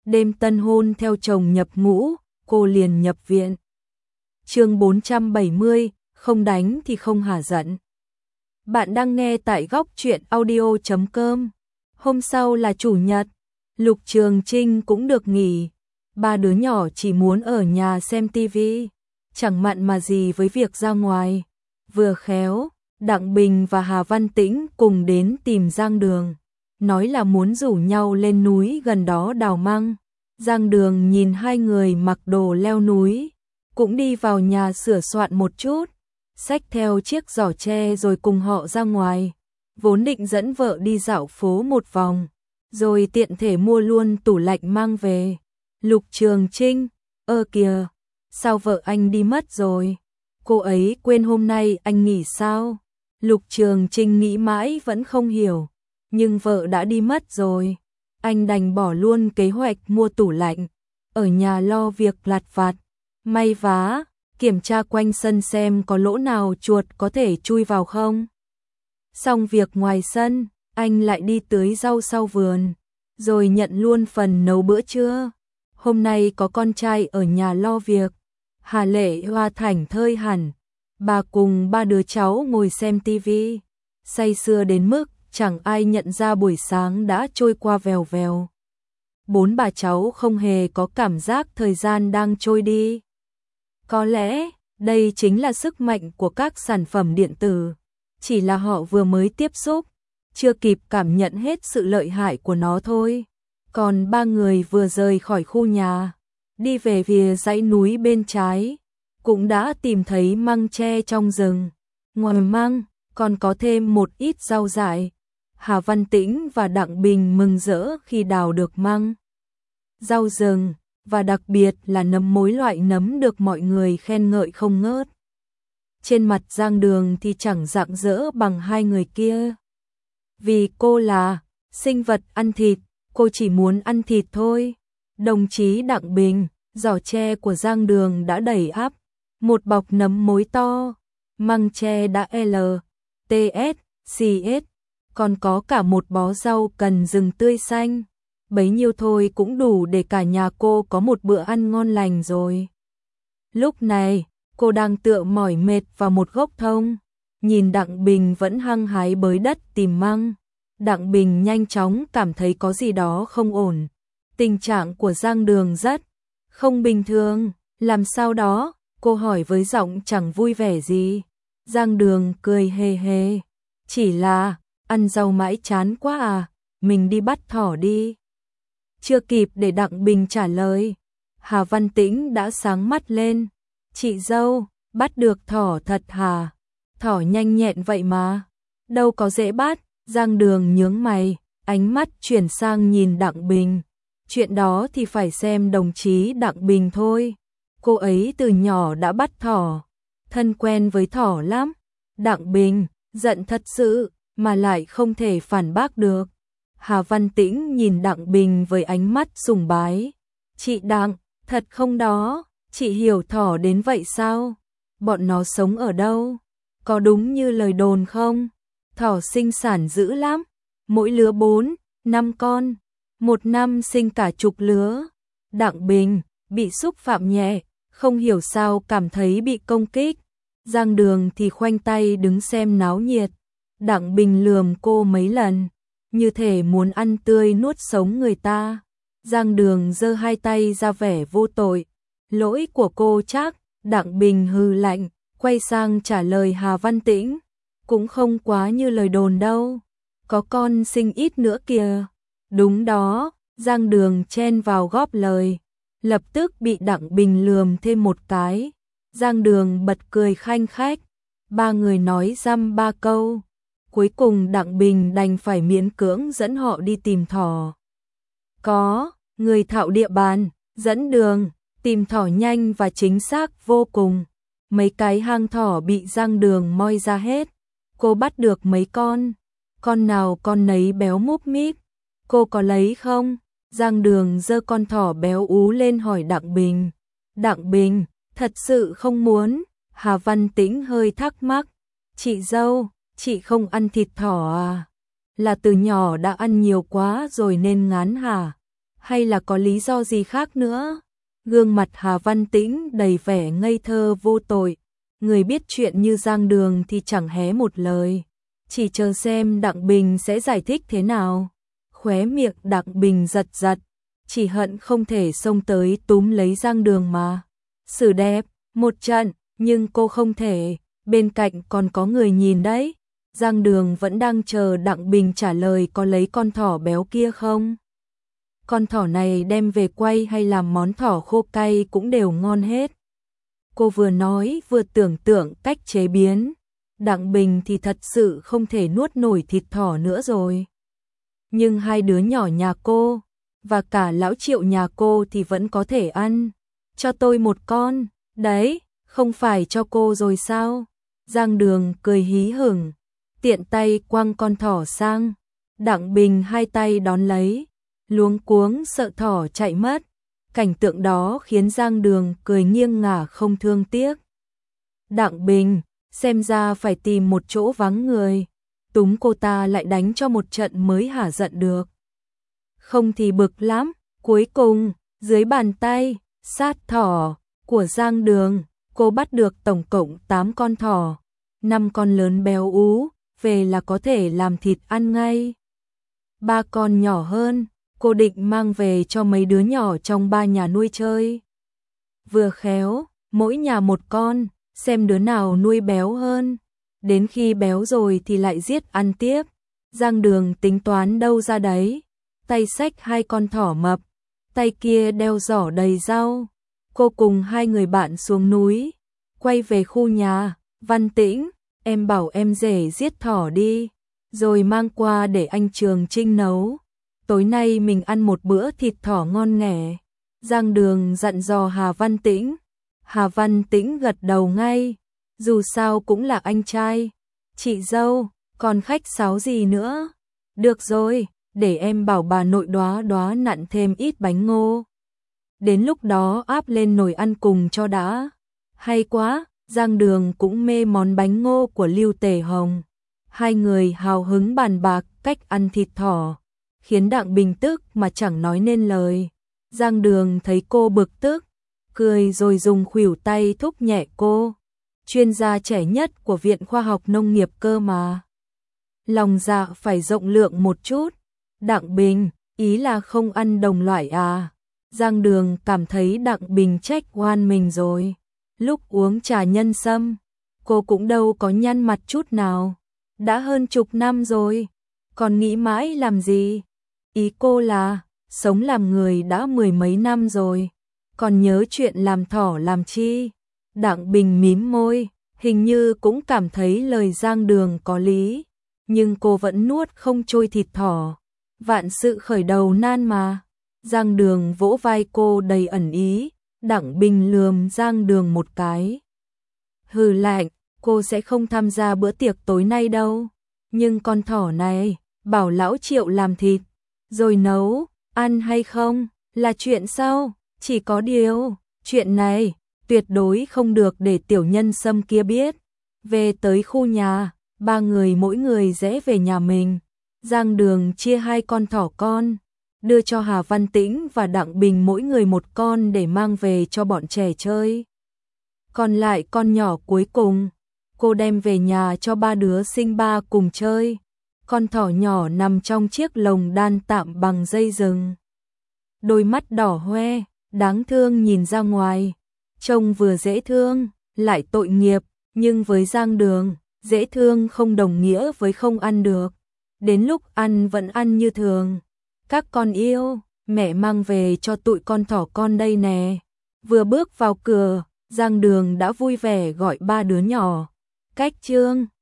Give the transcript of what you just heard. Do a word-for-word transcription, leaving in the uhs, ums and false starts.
đêm tân hôn theo chồng nhập ngũ, cô liền nhập viện. Chương bốn trăm bảy mươi, không đánh thì không hả giận. Bạn đang nghe tại góc truyện audio chấm com. Hôm sau là chủ nhật, Lục Trường Trinh cũng được nghỉ. Ba đứa nhỏ chỉ muốn ở nhà xem tivi, chẳng mặn mà gì với việc ra ngoài. Vừa khéo, Đặng Bình và Hà Văn Tĩnh cùng đến tìm Giang Đường, nói là muốn rủ nhau lên núi gần đó đào măng. Giang Đường nhìn hai người mặc đồ leo núi, cũng đi vào nhà sửa soạn một chút, xách theo chiếc giỏ tre rồi cùng họ ra ngoài. Vốn định dẫn vợ đi dạo phố một vòng, rồi tiện thể mua luôn tủ lạnh mang về. Lục Trường Trinh, ơ kìa, sao vợ anh đi mất rồi? Cô ấy quên hôm nay anh nghỉ sao? Lục Trường Trinh nghĩ mãi vẫn không hiểu, nhưng vợ đã đi mất rồi. Anh đành bỏ luôn kế hoạch mua tủ lạnh, ở nhà lo việc lặt vặt, may vá, kiểm tra quanh sân xem có lỗ nào chuột có thể chui vào không. Xong việc ngoài sân, anh lại đi tưới rau sau vườn, rồi nhận luôn phần nấu bữa trưa. Hôm nay có con trai ở nhà lo việc, Hà Lệ Hoa thảnh thơi hẳn. Bà cùng ba đứa cháu ngồi xem tivi, say sưa đến mức chẳng ai nhận ra buổi sáng đã trôi qua vèo vèo. Bốn bà cháu không hề có cảm giác thời gian đang trôi đi. Có lẽ, đây chính là sức mạnh của các sản phẩm điện tử. Chỉ là họ vừa mới tiếp xúc, chưa kịp cảm nhận hết sự lợi hại của nó thôi. Còn ba người vừa rời khỏi khu nhà, đi về phía dãy núi bên trái, cũng đã tìm thấy măng tre trong rừng. Ngoài măng, còn có thêm một ít rau dại. Hà Văn Tĩnh và Đặng Bình mừng rỡ khi đào được măng, rau rừng, và đặc biệt là nấm mối, loại nấm được mọi người khen ngợi không ngớt. Trên mặt Giang Đường thì chẳng rạng rỡ bằng hai người kia. Vì cô là sinh vật ăn thịt, cô chỉ muốn ăn thịt thôi. Đồng chí Đặng Bình, giỏ tre của Giang Đường đã đầy ắp một bọc nấm mối to, măng tre đã L, T S, C S, còn có cả một bó rau cần rừng tươi xanh. Bấy nhiêu thôi cũng đủ để cả nhà cô có một bữa ăn ngon lành rồi. Lúc này, cô đang tựa mỏi mệt vào một gốc thông, nhìn Đặng Bình vẫn hăng hái bới đất tìm măng. Đặng Bình nhanh chóng cảm thấy có gì đó không ổn. Tình trạng của Giang Đường rất không bình thường. Làm sao đó? Cô hỏi với giọng chẳng vui vẻ gì. Giang Đường cười hề hề. Chỉ là, ăn rau mãi chán quá à, mình đi bắt thỏ đi. Chưa kịp để Đặng Bình trả lời, Hà Văn Tĩnh đã sáng mắt lên. Chị dâu, bắt được thỏ thật hả? Thỏ nhanh nhẹn vậy mà. Đâu có dễ bắt. Giang Đường nhướng mày, ánh mắt chuyển sang nhìn Đặng Bình. Chuyện đó thì phải xem đồng chí Đặng Bình thôi. Cô ấy từ nhỏ đã bắt thỏ, thân quen với thỏ lắm. Đặng Bình, giận thật sự, mà lại không thể phản bác được. Hà Văn Tĩnh nhìn Đặng Bình với ánh mắt sùng bái. Chị Đặng, thật không đó, chị hiểu thỏ đến vậy sao? Bọn nó sống ở đâu? Có đúng như lời đồn không? Thỏ sinh sản dữ lắm, mỗi lứa bốn, năm con, một năm sinh cả chục lứa. Đặng Bình bị xúc phạm nhẹ, không hiểu sao cảm thấy bị công kích. Giang Đường thì khoanh tay đứng xem náo nhiệt. Đặng Bình lườm cô mấy lần, như thể muốn ăn tươi nuốt sống người ta. Giang Đường giơ hai tay ra vẻ vô tội. Lỗi của cô chắc. Đặng Bình hừ lạnh, quay sang trả lời Hà Văn Tĩnh. Cũng không quá như lời đồn đâu, có con sinh ít nữa kìa. Đúng đó, Giang Đường chen vào góp lời, lập tức bị Đặng Bình lườm thêm một cái. Giang Đường bật cười khanh khách, ba người nói dăm ba câu. Cuối cùng Đặng Bình đành phải miễn cưỡng dẫn họ đi tìm thỏ. Có người thạo địa bàn, dẫn đường, tìm thỏ nhanh và chính xác vô cùng. Mấy cái hang thỏ bị Giang Đường moi ra hết. Cô bắt được mấy con, con nào con nấy béo múp míp. Cô có lấy không? Giang Đường giơ con thỏ béo ú lên hỏi Đặng Bình. Đặng Bình, thật sự không muốn. Hà Văn Tĩnh hơi thắc mắc. Chị dâu, chị không ăn thịt thỏ à? Là từ nhỏ đã ăn nhiều quá rồi nên ngán hả? hay là có lý do gì khác nữa? Gương mặt Hà Văn Tĩnh đầy vẻ ngây thơ vô tội, người biết chuyện như Giang Đường thì chẳng hé một lời, chỉ chờ xem Đặng Bình sẽ giải thích thế nào. Khóe miệng Đặng Bình giật giật, chỉ hận không thể xông tới túm lấy Giang Đường mà xử đẹp một trận, nhưng cô không thể, bên cạnh còn có người nhìn đấy. Giang Đường vẫn đang chờ Đặng Bình trả lời có lấy con thỏ béo kia không. Con thỏ này đem về quay hay làm món thỏ khô cay cũng đều ngon hết. Cô vừa nói vừa tưởng tượng cách chế biến. Đặng Bình thì thật sự không thể nuốt nổi thịt thỏ nữa rồi. Nhưng hai đứa nhỏ nhà cô, và cả lão Triệu nhà cô thì vẫn có thể ăn. Cho tôi một con, đấy, không phải cho cô rồi sao? Giang Đường cười hí hửng, tiện tay quăng con thỏ sang. Đặng Bình hai tay đón lấy, luống cuống sợ thỏ chạy mất. Cảnh tượng đó khiến Giang Đường cười nghiêng ngả không thương tiếc. Đặng Bình, xem ra phải tìm một chỗ vắng người, túm cô ta lại đánh cho một trận mới hả giận được. Không thì bực lắm. Cuối cùng, dưới bàn tay sát thỏ của Giang Đường, cô bắt được tổng cộng tám con thỏ, năm con lớn béo ú, về là có thể làm thịt ăn ngay. Ba con nhỏ hơn, cô định mang về cho mấy đứa nhỏ trong ba nhà nuôi chơi. Vừa khéo, mỗi nhà một con, xem đứa nào nuôi béo hơn. Đến khi béo rồi thì lại giết ăn tiếp. Giang Đường tính toán đâu ra đấy, tay xách hai con thỏ mập, tay kia đeo giỏ đầy rau. Cô cùng hai người bạn xuống núi, quay về khu nhà. Văn Tĩnh, em bảo em rể giết thỏ đi, rồi mang qua để anh Trường Trinh nấu. Tối nay mình ăn một bữa thịt thỏ ngon nghẻ. Giang Đường dặn dò Hà Văn Tĩnh. Hà Văn Tĩnh gật đầu ngay, dù sao cũng là anh trai. Chị dâu, còn khách sáo gì nữa? Được rồi, để em bảo bà nội Đóa Đóa nặn thêm ít bánh ngô. Đến lúc đó áp lên nồi ăn cùng cho đã. Hay quá, Giang Đường cũng mê món bánh ngô của Lưu Tề Hồng. Hai người hào hứng bàn bạc cách ăn thịt thỏ, khiến Đặng Bình tức mà chẳng nói nên lời. Giang Đường thấy cô bực tức, cười rồi dùng khuỷu tay thúc nhẹ cô. Chuyên gia trẻ nhất của Viện Khoa học Nông nghiệp cơ mà. Lòng dạ phải rộng lượng một chút. Đặng Bình, ý là không ăn đồng loại à? Giang Đường cảm thấy Đặng Bình trách oan mình rồi. Lúc uống trà nhân sâm, cô cũng đâu có nhăn mặt chút nào. Đã hơn chục năm rồi, còn nghĩ mãi làm gì? Ý cô là, sống làm người đã mười mấy năm rồi, còn nhớ chuyện làm thỏ làm chi? Đặng Bình mím môi, hình như cũng cảm thấy lời Giang Đường có lý, nhưng cô vẫn nuốt không trôi thịt thỏ. Vạn sự khởi đầu nan mà. Giang Đường vỗ vai cô đầy ẩn ý. Đặng Bình lườm Giang Đường một cái. Hừ lạnh, cô sẽ không tham gia bữa tiệc tối nay đâu. Nhưng con thỏ này, bảo lão Triệu làm thịt, rồi nấu, ăn hay không, là chuyện sau. Chỉ có điều, chuyện này, tuyệt đối không được để tiểu nhân Sâm kia biết. Về tới khu nhà, ba người mỗi người rẽ về nhà mình. Giang Đường chia hai con thỏ con, đưa cho Hà Văn Tĩnh và Đặng Bình mỗi người một con để mang về cho bọn trẻ chơi. Còn lại con nhỏ cuối cùng, cô đem về nhà cho ba đứa sinh ba cùng chơi. Con thỏ nhỏ nằm trong chiếc lồng đan tạm bằng dây rừng. Đôi mắt đỏ hoe, đáng thương nhìn ra ngoài. Trông vừa dễ thương, lại tội nghiệp, nhưng với Giang Đường, dễ thương không đồng nghĩa với không ăn được. Đến lúc ăn vẫn ăn như thường. Các con yêu, mẹ mang về cho tụi con thỏ con đây nè. Vừa bước vào cửa, Giang Đường đã vui vẻ gọi ba đứa nhỏ. Cách Trương